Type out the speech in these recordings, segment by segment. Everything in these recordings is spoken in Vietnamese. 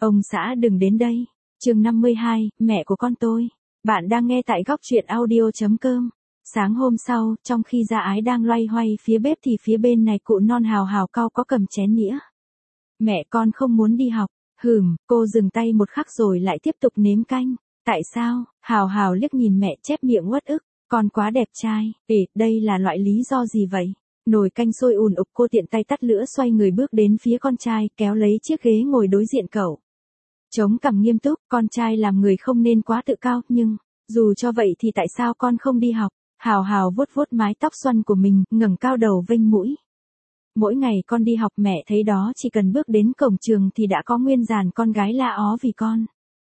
Ông xã đừng đến đây. Chương 52, mẹ của con tôi. Bạn đang nghe tại góc truyện audio.com. Sáng hôm sau, trong khi Gia Ái đang loay hoay phía bếp thì phía bên này cụ non Hào Hào cau có cầm chén nĩa. Mẹ con không muốn đi học. Cô dừng tay một khắc rồi lại tiếp tục nếm canh. Tại sao? Hào Hào liếc nhìn mẹ chép miệng uất ức. Con quá đẹp trai. Đây là loại lý do gì vậy? Nồi canh sôi ùn ục, cô tiện tay tắt lửa xoay người bước đến phía con trai, kéo lấy chiếc ghế ngồi đối diện cậu. Chống cằm nghiêm túc, con trai làm người không nên quá tự cao, nhưng, dù cho vậy thì tại sao con không đi học? Hào Hào vuốt vuốt mái tóc xoăn của mình, ngẩng cao đầu vênh mũi. Mỗi ngày con đi học mẹ thấy đó, chỉ cần bước đến cổng trường thì đã có nguyên dàn con gái la ó vì con.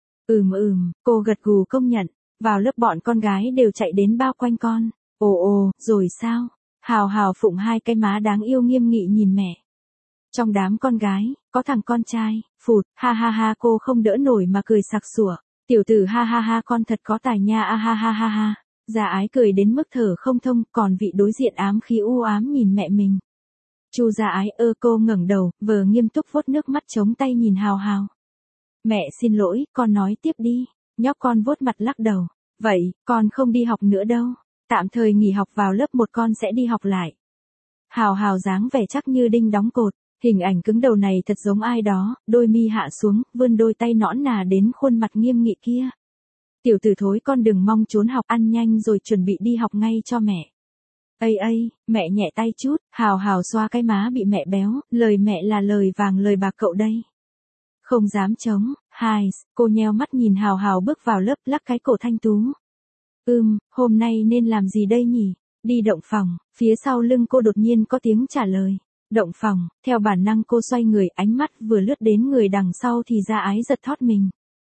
Cô gật gù công nhận, vào lớp bọn con gái đều chạy đến bao quanh con. Ồ, rồi sao? Hào Hào phụng hai cái má đáng yêu nghiêm nghị nhìn mẹ. Trong đám con gái, có thằng con trai, phụt, ha ha ha, cô không đỡ nổi mà cười sặc sủa. Tiểu tử ha ha ha, con thật có tài nha, a ha ha ha ha. Gia Ái cười đến mức thở không thông, còn vị đối diện ám khí u ám nhìn mẹ mình. Chu Gia Ái cô ngẩng đầu, vờ nghiêm túc vuốt nước mắt chống tay nhìn Hào Hào. Mẹ xin lỗi, con nói tiếp đi. Nhóc con vuốt mặt lắc đầu. Vậy, con không đi học nữa đâu. Tạm thời nghỉ học, vào lớp 1 con sẽ đi học lại. Hào Hào dáng vẻ chắc như đinh đóng cột. Hình ảnh cứng đầu này thật giống ai đó, đôi mi hạ xuống, vươn đôi tay nõn nà đến khuôn mặt nghiêm nghị kia. Tiểu tử thối, con đừng mong trốn học, ăn nhanh rồi chuẩn bị đi học ngay cho mẹ. Mẹ nhẹ tay chút. Hào Hào xoa cái má bị mẹ béo, lời mẹ là lời vàng lời bạc cậu đây. Không dám chống. Cô nheo mắt nhìn Hào Hào bước vào lớp, lắc cái cổ thanh tú. Hôm nay nên làm gì đây nhỉ? Đi động phòng. Phía sau lưng cô đột nhiên có tiếng trả lời. Động phòng. Theo bản năng cô xoay người, ánh mắt vừa lướt đến người đằng sau thì Gia Ái giật thót mình.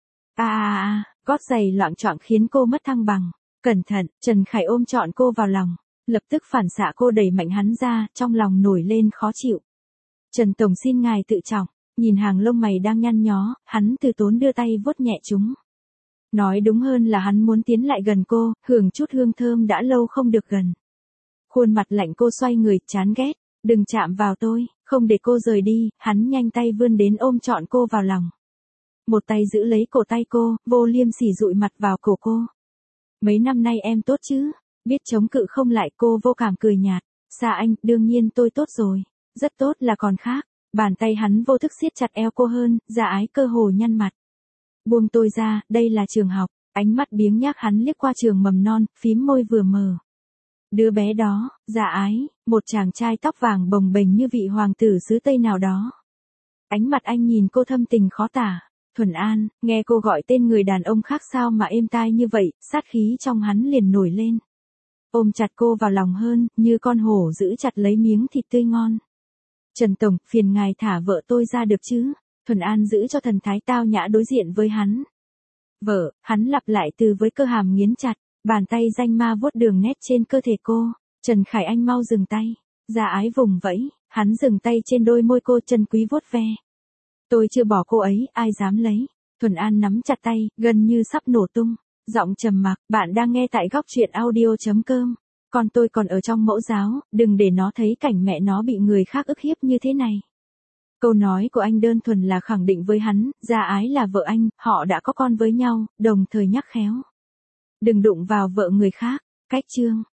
Gót giày loạng choạng khiến cô mất thăng bằng. Cẩn thận. Trần Khải ôm trọn cô vào lòng. Lập tức phản xạ cô đẩy mạnh hắn ra, trong lòng nổi lên khó chịu. Trần Tổng xin ngài tự trọng. Nhìn hàng lông mày đang nhăn nhó, hắn từ tốn đưa tay vuốt nhẹ chúng. Nói đúng hơn là hắn muốn tiến lại gần cô, hưởng chút hương thơm đã lâu không được gần. Khuôn mặt lạnh, cô xoay người, chán ghét. Đừng chạm vào tôi. Không để cô rời đi, hắn nhanh tay vươn đến ôm trọn cô vào lòng. Một tay giữ lấy cổ tay cô, vô liêm sỉ dụi mặt vào cổ cô. Mấy năm nay em tốt chứ? Biết chống cự không lại, cô vô cảm cười nhạt. Xa anh, đương nhiên tôi tốt rồi. Rất tốt là còn khác. Bàn tay hắn vô thức siết chặt eo cô hơn, Gia Ái cơ hồ nhăn mặt. Buông tôi ra, đây là trường học. Ánh mắt biếng nhác hắn liếc qua trường mầm non, phím môi vừa mờ. Đứa bé đó, Gia Ái, một chàng trai tóc vàng bồng bềnh như vị hoàng tử xứ Tây nào đó. Ánh mặt anh nhìn cô thâm tình khó tả. Thuần An, nghe cô gọi tên người đàn ông khác sao mà êm tai như vậy, sát khí trong hắn liền nổi lên. Ôm chặt cô vào lòng hơn, như con hổ giữ chặt lấy miếng thịt tươi ngon. Trần Tổng, phiền ngài thả vợ tôi ra được chứ? Thuần An giữ cho thần thái tao nhã đối diện với hắn. Vợ, hắn lặp lại từ với cơ hàm nghiến chặt, bàn tay danh ma vuốt đường nét trên cơ thể cô. Trần Khải anh mau dừng tay. Gia Ái vùng vẫy, hắn dừng tay trên đôi môi cô, chân quý vuốt ve. Tôi chưa bỏ cô ấy, ai dám lấy. Thuần An nắm chặt tay, gần như sắp nổ tung. Giọng trầm mặc, bạn đang nghe tại góc truyện audio.com. Con tôi còn ở trong mẫu giáo, đừng để nó thấy cảnh mẹ nó bị người khác ức hiếp như thế này. Câu nói của anh đơn thuần là khẳng định với hắn, Gia Ái là vợ anh, họ đã có con với nhau, đồng thời nhắc khéo. Đừng đụng vào vợ người khác. Cách chương.